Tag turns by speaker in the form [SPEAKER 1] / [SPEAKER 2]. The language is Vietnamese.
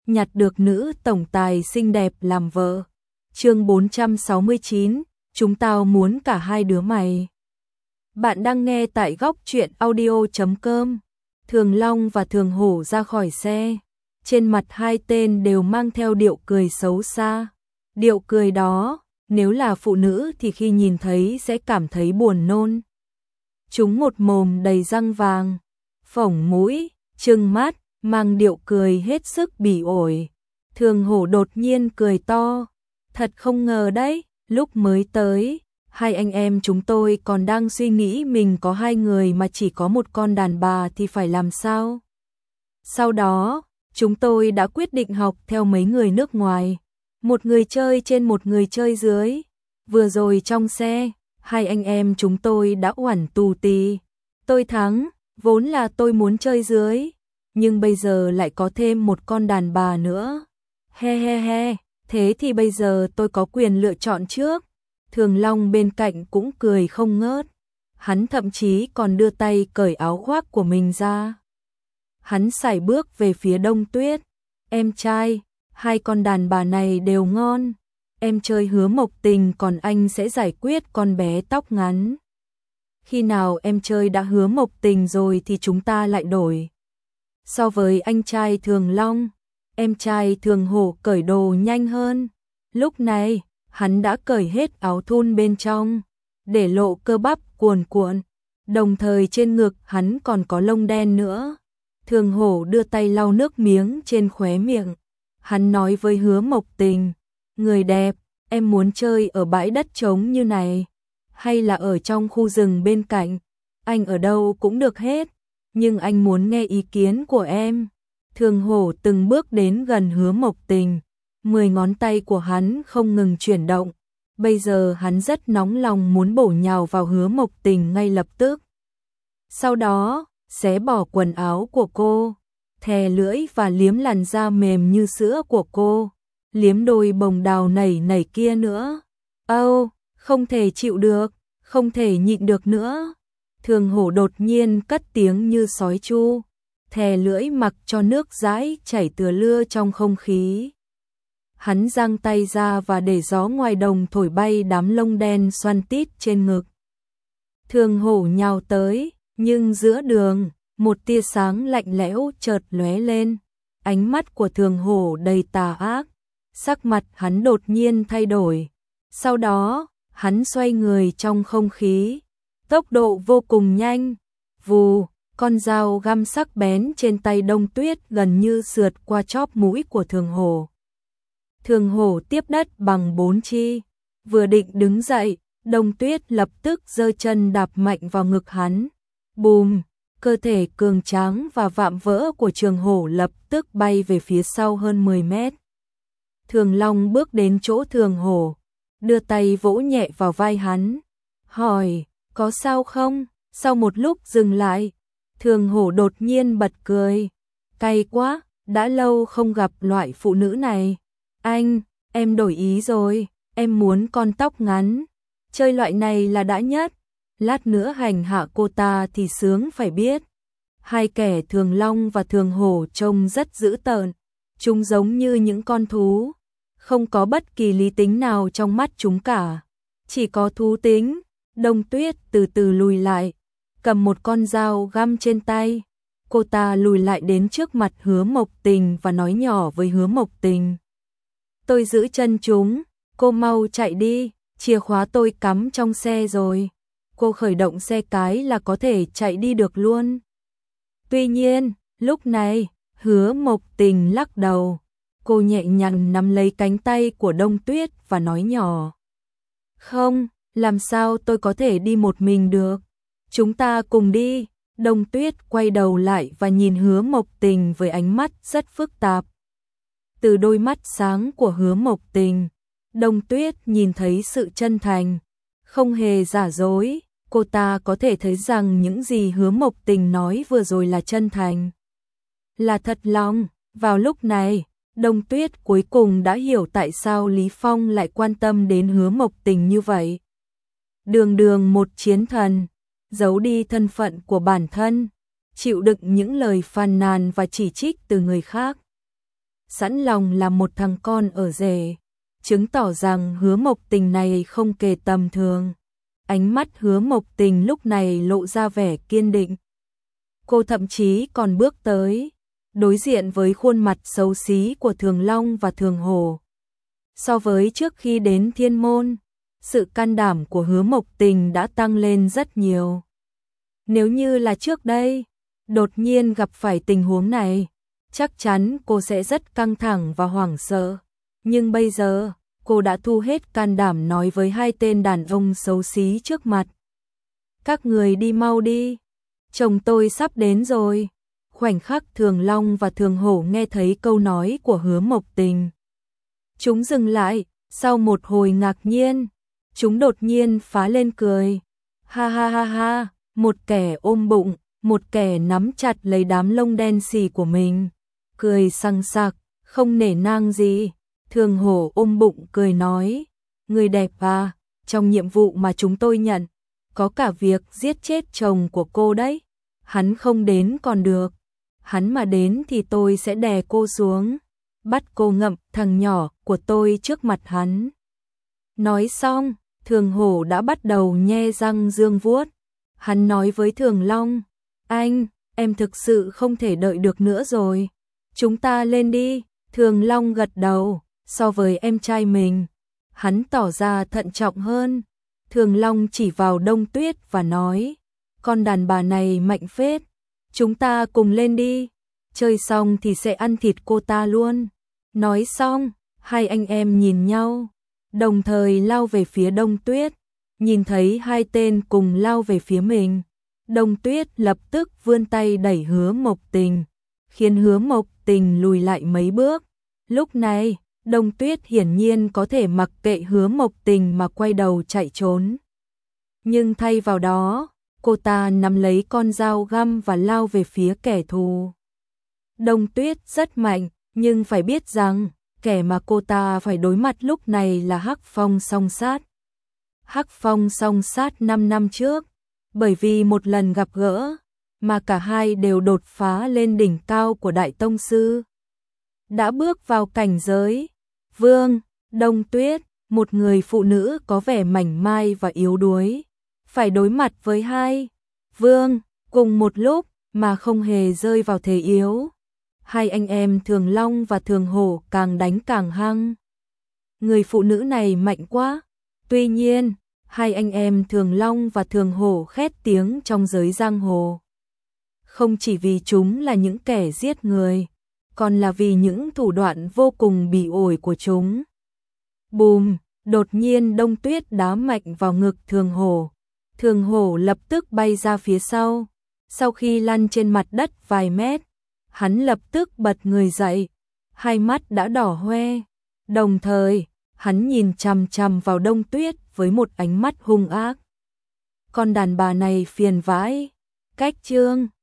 [SPEAKER 1] nhặt được nữ tổng tài xinh đẹp làm vợ. Chương 469, chúng tao muốn cả hai đứa mày. Bạn đang nghe tại góc truyện audio.com. Thường Long và Thường Hổ ra khỏi xe. Trên mặt hai tên đều mang theo điệu cười xấu xa. Điệu cười đó, nếu là phụ nữ thì khi nhìn thấy sẽ cảm thấy buồn nôn. Chúng một mồm đầy răng vàng, phổng mũi, trừng mắt, mang điệu cười hết sức bỉ ổi. Thường Hổ đột nhiên cười to. Thật không ngờ đấy, lúc mới tới, hai anh em chúng tôi còn đang suy nghĩ mình có hai người mà chỉ có một con đàn bà thì phải làm sao. Sau đó, chúng tôi đã quyết định học theo mấy người nước ngoài. Một người chơi trên một người chơi dưới. Vừa rồi trong xe, hai anh em chúng tôi đã oẳn tù tì. Tôi thắng, vốn là tôi muốn chơi dưới, nhưng bây giờ lại có thêm một con đàn bà nữa. He he he, thế thì bây giờ tôi có quyền lựa chọn trước. Thường Long bên cạnh cũng cười không ngớt. Hắn thậm chí còn đưa tay cởi áo khoác của mình ra. Hắn sải bước về phía Đông Tuyết. Em trai, hai con đàn bà này đều ngon. Em chơi Hứa Mộc Tình còn anh sẽ giải quyết con bé tóc ngắn. Khi nào em chơi đã Hứa Mộc Tình rồi thì chúng ta lại đổi. So với anh trai Thường Long, em trai Thường Hổ cởi đồ nhanh hơn. Lúc này, hắn đã cởi hết áo thun bên trong, để lộ cơ bắp cuồn cuộn. Đồng thời trên ngực hắn còn có lông đen nữa. Thường Hổ đưa tay lau nước miếng trên khóe miệng. Hắn nói với Hứa Mộc Tình, người đẹp, em muốn chơi ở bãi đất trống như này, hay là ở trong khu rừng bên cạnh, anh ở đâu cũng được hết, nhưng anh muốn nghe ý kiến của em. Thường Hổ từng bước đến gần Hứa Mộc Tình, 10 ngón tay của hắn không ngừng chuyển động, bây giờ hắn rất nóng lòng muốn bổ nhào vào Hứa Mộc Tình ngay lập tức. Sau đó, xé bỏ quần áo của cô, thè lưỡi và liếm làn da mềm như sữa của cô, liếm đôi bồng đào nảy nảy kia nữa. Không thể chịu được, không thể nhịn được nữa. Thường Hổ đột nhiên cất tiếng như sói chu, thè lưỡi mặc cho nước dãi chảy tựa lưa trong không khí. Hắn giang tay ra và để gió ngoài đồng thổi bay đám lông đen xoăn tít trên ngực. Thường Hổ nhào tới, nhưng giữa đường, một tia sáng lạnh lẽo chợt lóe lên. Ánh mắt của Thường Hổ đầy tà ác, sắc mặt hắn đột nhiên thay đổi. Sau đó, hắn xoay người trong không khí, tốc độ vô cùng nhanh. Vù, con dao găm sắc bén trên tay Đông Tuyết gần như sượt qua chóp mũi của Thường Hổ. Thường Hổ tiếp đất bằng 4 chi, vừa định đứng dậy, Đông Tuyết lập tức giơ chân đạp mạnh vào ngực hắn. Bùm, cơ thể cường tráng và vạm vỡ của Thường Hổ lập tức bay về phía sau hơn 10 mét. Thường Long bước đến chỗ Thường Hổ, đưa tay vỗ nhẹ vào vai hắn, hỏi, có sao không? Sau một lúc dừng lại, Thường Hổ đột nhiên bật cười, cay quá, đã lâu không gặp loại phụ nữ này. Anh, em đổi ý rồi, em muốn con tóc ngắn, chơi loại này là đã nhất, lát nữa hành hạ cô ta thì sướng phải biết. Hai kẻ Thường Long và Thường Hổ trông rất dữ tợn, chúng giống như những con thú, không có bất kỳ lý tính nào trong mắt chúng cả, chỉ có thú tính. Đông Tuyết từ từ lùi lại, cầm một con dao găm trên tay. Cô ta lùi lại đến trước mặt Hứa Mộc Tình và nói nhỏ với Hứa Mộc Tình, tôi giữ chân chúng, cô mau chạy đi, chìa khóa tôi cắm trong xe rồi. Cô khởi động xe cái là có thể chạy đi được luôn. Tuy nhiên, lúc này, Hứa Mộc Tình lắc đầu. Cô nhẹ nhàng nắm lấy cánh tay của Đông Tuyết và nói nhỏ, không, làm sao tôi có thể đi một mình được, chúng ta cùng đi. Đông Tuyết quay đầu lại và nhìn Hứa Mộc Tình với ánh mắt rất phức tạp. Từ đôi mắt sáng của Hứa Mộc Tình, Đông Tuyết nhìn thấy sự chân thành, không hề giả dối. Cô ta có thể thấy rằng những gì Hứa Mộc Tình nói vừa rồi là chân thành, là thật lòng. Vào lúc này, Đông Tuyết cuối cùng đã hiểu tại sao Lý Phong lại quan tâm đến Hứa Mộc Tình như vậy. Đường đường một chiến thần, giấu đi thân phận của bản thân, chịu đựng những lời phàn nàn và chỉ trích từ người khác. sẵn lòng làm một thằng con ở rể, chứng tỏ rằng Hứa Mộc Tình này không kề tầm thường. Ánh mắt Hứa Mộc Tình lúc này lộ ra vẻ kiên định. Cô thậm chí còn bước tới, đối diện với khuôn mặt xấu xí của Thường Long và Thường Hổ. So với trước khi đến Thiên Môn, sự can đảm của Hứa Mộc Tình đã tăng lên rất nhiều. Nếu như là trước đây, đột nhiên gặp phải tình huống này, chắc chắn cô sẽ rất căng thẳng và hoảng sợ. Nhưng bây giờ, cô đã thu hết can đảm nói với hai tên đàn ông xấu xí trước mặt. Các người đi mau đi, chồng tôi sắp đến rồi. Khoảnh khắc Thường Long và Thường Hổ nghe thấy câu nói của Hứa Mộc Tình, chúng dừng lại, sau một hồi ngạc nhiên, chúng đột nhiên phá lên cười. Ha ha ha ha, một kẻ ôm bụng, một kẻ nắm chặt lấy đám lông đen xì của mình, cười sằng sặc, không nể nang gì. Thường Hổ ôm bụng cười nói, người đẹp à, trong nhiệm vụ mà chúng tôi nhận, có cả việc giết chết chồng của cô đấy. Hắn không đến còn được, hắn mà đến thì tôi sẽ đè cô xuống, bắt cô ngậm thằng nhỏ của tôi trước mặt hắn. Nói xong, Thường Hổ đã bắt đầu nhe răng dương vuốt. Hắn nói với Thường Long, anh, em thực sự không thể đợi được nữa rồi. Chúng ta lên đi. Thường Long gật đầu, so với em trai mình, hắn tỏ ra thận trọng hơn. Thường Long chỉ vào Đông Tuyết và nói, con đàn bà này mạnh phết, chúng ta cùng lên đi, chơi xong thì sẽ ăn thịt cô ta luôn. Nói xong, hai anh em nhìn nhau, đồng thời lao về phía Đông Tuyết. Nhìn thấy hai tên cùng lao về phía mình, Đông Tuyết lập tức vươn tay đẩy Hứa Mộc Tình, khiến Hứa Mộc Tình lùi lại mấy bước. Lúc này, Đông Tuyết hiển nhiên có thể mặc kệ Hứa Mộc Tình mà quay đầu chạy trốn. Nhưng thay vào đó, cô ta nắm lấy con dao găm và lao về phía kẻ thù. Đông Tuyết rất mạnh, nhưng phải biết rằng, kẻ mà cô ta phải đối mặt lúc này là Hắc Phong Song Sát. Hắc Phong Song Sát 5 năm trước, bởi vì một lần gặp gỡ, mà cả hai đều đột phá lên đỉnh cao của Đại Tông Sư. Đã bước vào cảnh giới Vương. Đông Tuyết, một người phụ nữ có vẻ mảnh mai và yếu đuối, phải đối mặt với hai Vương cùng một lúc mà không hề rơi vào thế yếu. Hai anh em Thường Long và Thường Hổ càng đánh càng hăng. Người phụ nữ này mạnh quá. Tuy nhiên, hai anh em Thường Long và Thường Hổ khét tiếng trong giới giang hồ. Không chỉ vì chúng là những kẻ giết người, còn là vì những thủ đoạn vô cùng bỉ ổi của chúng. Bùm, đột nhiên Đông Tuyết đá mạnh vào ngực Thường Hổ. Thường Hổ lập tức bay ra phía sau. Sau khi lăn trên mặt đất vài mét, hắn lập tức bật người dậy, hai mắt đã đỏ hoe. Đồng thời, hắn nhìn chằm chằm vào Đông Tuyết với một ánh mắt hung ác. Con đàn bà này phiền vãi. Cách chương